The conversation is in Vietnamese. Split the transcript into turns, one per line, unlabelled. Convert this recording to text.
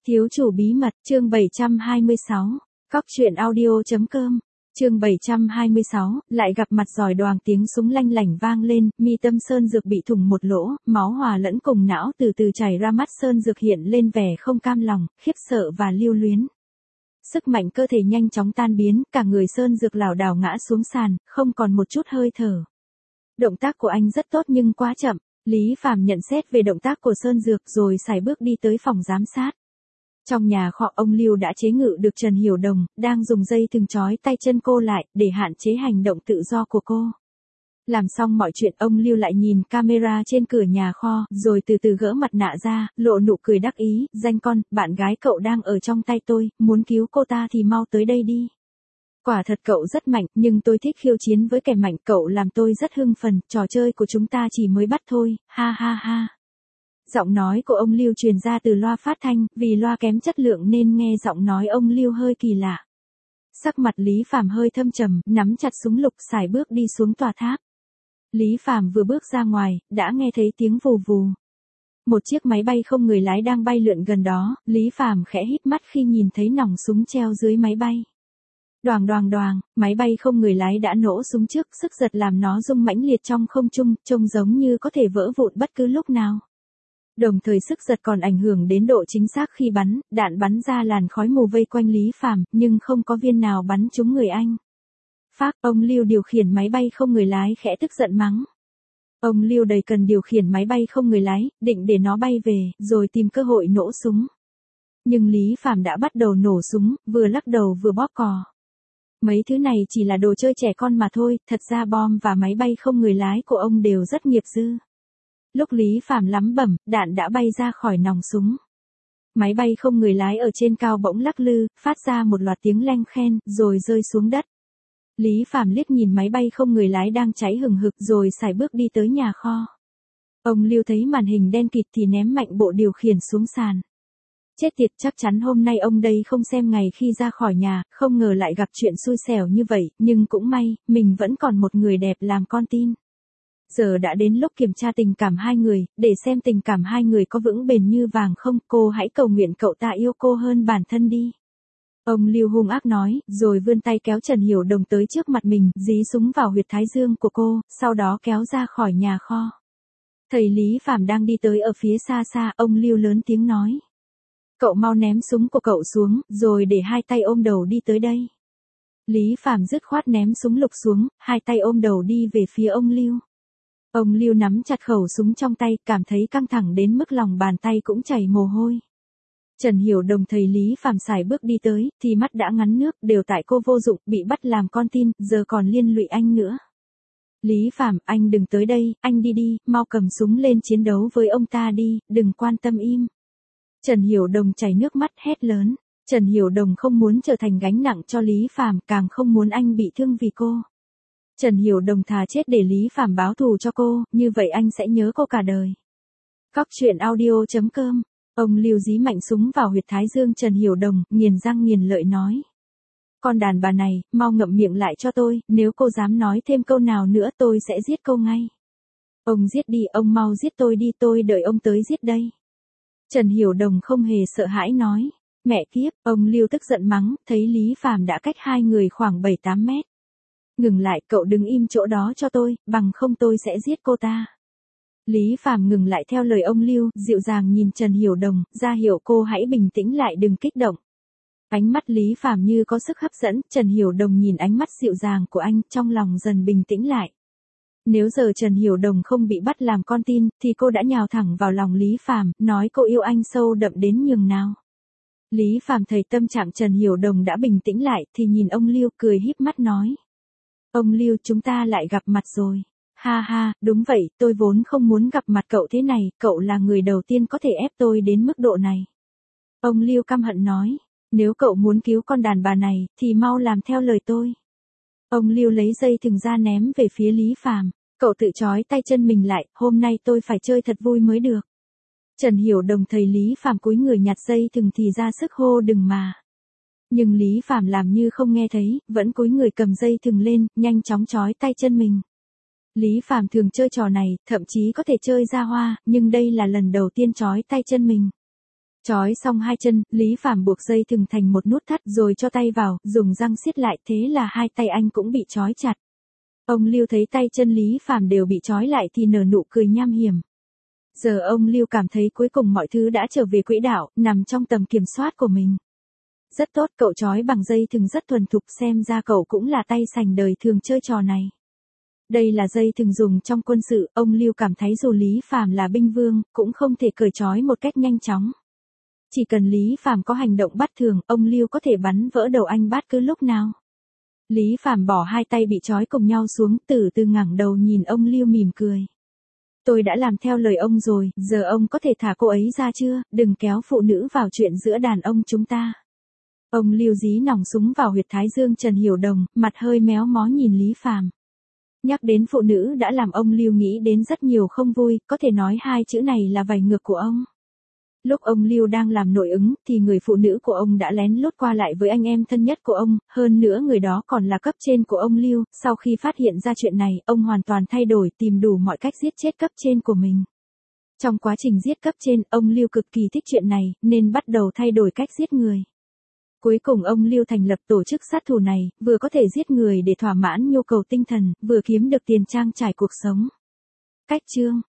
Thiếu chủ bí mật, chương 726. Cóc truyện audio.com. Chương 726, lại gặp mặt giỏi đoàng, tiếng súng lanh lảnh vang lên, mi tâm Sơn Dược bị thủng một lỗ, máu hòa lẫn cùng não từ từ chảy ra, mắt Sơn Dược hiện lên vẻ không cam lòng, khiếp sợ và lưu luyến. Sức mạnh cơ thể nhanh chóng tan biến, cả người Sơn Dược lảo đảo ngã xuống sàn, không còn một chút hơi thở. Động tác của anh rất tốt nhưng quá chậm. Lý Phàm nhận xét về động tác của Sơn Dược rồi sải bước đi tới phòng giám sát. Trong nhà kho, ông Lưu đã chế ngự được Trần Hiểu Đồng, đang dùng dây thừng trói tay chân cô lại, để hạn chế hành động tự do của cô. Làm xong mọi chuyện, ông Lưu lại nhìn camera trên cửa nhà kho, rồi từ từ gỡ mặt nạ ra, lộ nụ cười đắc ý, danh con, bạn gái cậu đang ở trong tay tôi, muốn cứu cô ta thì mau tới đây đi. Quả thật cậu rất mạnh, nhưng tôi thích khiêu chiến với kẻ mạnh, cậu làm tôi rất hưng phấn, trò chơi của chúng ta chỉ mới bắt thôi, ha ha ha. Giọng nói của ông Lưu truyền ra từ loa phát thanh, vì loa kém chất lượng nên nghe giọng nói ông Lưu hơi kỳ lạ. Sắc mặt Lý Phàm hơi thâm trầm, nắm chặt súng lục, sải bước đi xuống tòa tháp. Lý Phàm vừa bước ra ngoài, đã nghe thấy tiếng vù vù. Một chiếc máy bay không người lái đang bay lượn gần đó, Lý Phàm khẽ híp mắt khi nhìn thấy nòng súng treo dưới máy bay. Đoàng đoàng đoàng, máy bay không người lái đã nổ súng trước, sức giật làm nó rung mãnh liệt trong không trung, trông giống như có thể vỡ vụn bất cứ lúc nào. Đồng thời sức giật còn ảnh hưởng đến độ chính xác khi bắn, đạn bắn ra làn khói mù vây quanh Lý Phàm, nhưng không có viên nào bắn trúng người anh. Phác, ông Lưu điều khiển máy bay không người lái khẽ tức giận mắng. Ông Lưu đầy cần điều khiển máy bay không người lái, định để nó bay về, rồi tìm cơ hội nổ súng. Nhưng Lý Phàm đã bắt đầu nổ súng, vừa lắc đầu vừa bóp cò. Mấy thứ này chỉ là đồ chơi trẻ con mà thôi, thật ra bom và máy bay không người lái của ông đều rất nghiệp dư. Lúc Lý Phàm lắm bẩm, đạn đã bay ra khỏi nòng súng. Máy bay không người lái ở trên cao bỗng lắc lư, phát ra một loạt tiếng leng khen, rồi rơi xuống đất. Lý Phàm liếc nhìn máy bay không người lái đang cháy hừng hực rồi sải bước đi tới nhà kho. Ông Lưu thấy màn hình đen kịt thì ném mạnh bộ điều khiển xuống sàn. Chết tiệt, chắc chắn hôm nay ông đây không xem ngày khi ra khỏi nhà, không ngờ lại gặp chuyện xui xẻo như vậy, nhưng cũng may, mình vẫn còn một người đẹp làm con tin. Giờ đã đến lúc kiểm tra tình cảm hai người, để xem tình cảm hai người có vững bền như vàng không, cô hãy cầu nguyện cậu ta yêu cô hơn bản thân đi. Ông Lưu hung ác nói, rồi vươn tay kéo Trần Hiểu Đồng tới trước mặt mình, dí súng vào huyệt thái dương của cô, sau đó kéo ra khỏi nhà kho. Thầy Lý Phàm đang đi tới ở phía xa xa, ông Lưu lớn tiếng nói. Cậu mau ném súng của cậu xuống, rồi để hai tay ôm đầu đi tới đây. Lý Phàm dứt khoát ném súng lục xuống, hai tay ôm đầu đi về phía ông Lưu. Ông Lưu nắm chặt khẩu súng trong tay, cảm thấy căng thẳng đến mức lòng bàn tay cũng chảy mồ hôi. Trần Hiểu Đồng thấy Lý Phàm sải bước đi tới, thì mắt đã ngắn nước, đều tại cô vô dụng, bị bắt làm con tin, giờ còn liên lụy anh nữa. Lý Phàm, anh đừng tới đây, anh đi đi, mau cầm súng lên chiến đấu với ông ta đi, đừng quan tâm im. Trần Hiểu Đồng chảy nước mắt hét lớn. Trần Hiểu Đồng không muốn trở thành gánh nặng cho Lý Phàm, càng không muốn anh bị thương vì cô. Trần Hiểu Đồng thà chết để Lý Phàm báo thù cho cô, như vậy anh sẽ nhớ cô cả đời. Cóc truyện audio.com. Ông Lưu dí mạnh súng vào huyệt thái dương Trần Hiểu Đồng, nghiền răng nghiền lợi nói. Con đàn bà này, mau ngậm miệng lại cho tôi, nếu cô dám nói thêm câu nào nữa tôi sẽ giết cô ngay. Ông giết đi, ông mau giết tôi đi, tôi đợi ông tới giết đây. Trần Hiểu Đồng không hề sợ hãi nói. Mẹ kiếp, ông Lưu tức giận mắng, thấy Lý Phàm đã cách hai người khoảng 7-8 mét. Ngừng lại, cậu đứng im chỗ đó cho tôi, bằng không tôi sẽ giết cô ta. Lý Phàm ngừng lại theo lời ông Lưu, dịu dàng nhìn Trần Hiểu Đồng, ra hiệu cô hãy bình tĩnh lại, đừng kích động. Ánh mắt Lý Phàm như có sức hấp dẫn, Trần Hiểu Đồng nhìn ánh mắt dịu dàng của anh, trong lòng dần bình tĩnh lại. Nếu giờ Trần Hiểu Đồng không bị bắt làm con tin, thì cô đã nhào thẳng vào lòng Lý Phàm, nói cô yêu anh sâu đậm đến nhường nào. Lý Phàm thấy tâm trạng Trần Hiểu Đồng đã bình tĩnh lại, thì nhìn ông Lưu cười híp mắt nói. Ông Lưu, chúng ta lại gặp mặt rồi. Ha ha, đúng vậy, tôi vốn không muốn gặp mặt cậu thế này, cậu là người đầu tiên có thể ép tôi đến mức độ này. Ông Lưu căm hận nói, nếu cậu muốn cứu con đàn bà này, thì mau làm theo lời tôi. Ông Lưu lấy dây thừng ra ném về phía Lý Phàm, cậu tự trói tay chân mình lại, hôm nay tôi phải chơi thật vui mới được. Trần Hiểu Đồng thấy Lý Phàm cúi người nhặt dây thừng thì ra sức hô đừng mà. Nhưng Lý Phàm làm như không nghe thấy, vẫn cúi người cầm dây thừng lên, nhanh chóng trói tay chân mình. Lý Phàm thường chơi trò này, thậm chí có thể chơi ra hoa, nhưng đây là lần đầu tiên trói tay chân mình. Trói xong hai chân, Lý Phàm buộc dây thừng thành một nút thắt rồi cho tay vào, dùng răng siết lại, thế là hai tay anh cũng bị trói chặt. Ông Lưu thấy tay chân Lý Phàm đều bị trói lại thì nở nụ cười nham hiểm. Giờ ông Lưu cảm thấy cuối cùng mọi thứ đã trở về quỹ đạo, nằm trong tầm kiểm soát của mình. Rất tốt, cậu trói bằng dây thừng rất thuần thục, xem ra cậu cũng là tay sành đời thường chơi trò này. Đây là dây thừng dùng trong quân sự, ông Lưu cảm thấy dù Lý Phàm là binh vương, cũng không thể cởi trói một cách nhanh chóng. Chỉ cần Lý Phàm có hành động bất thường, ông Lưu có thể bắn vỡ đầu anh bất cứ lúc nào. Lý Phàm bỏ hai tay bị trói cùng nhau xuống, từ từ ngẩng đầu nhìn ông Lưu mỉm cười. Tôi đã làm theo lời ông rồi, giờ ông có thể thả cô ấy ra chưa, đừng kéo phụ nữ vào chuyện giữa đàn ông chúng ta. Ông Lưu dí nòng súng vào huyệt thái dương Trần Hiểu Đồng, mặt hơi méo mó nhìn Lý Phàm. Nhắc đến phụ nữ đã làm ông Lưu nghĩ đến rất nhiều không vui, có thể nói hai chữ này là vảy ngược của ông. Lúc ông Lưu đang làm nội ứng thì người phụ nữ của ông đã lén lút qua lại với anh em thân nhất của ông, hơn nữa người đó còn là cấp trên của ông Lưu. Sau khi phát hiện ra chuyện này, ông hoàn toàn thay đổi, tìm đủ mọi cách giết chết cấp trên của mình. Trong quá trình giết cấp trên, ông Lưu cực kỳ thích chuyện này, nên bắt đầu thay đổi cách giết người. Cuối cùng ông Lưu thành lập tổ chức sát thủ này, vừa có thể giết người để thỏa mãn nhu cầu tinh thần, vừa kiếm được tiền trang trải cuộc sống. Cách chương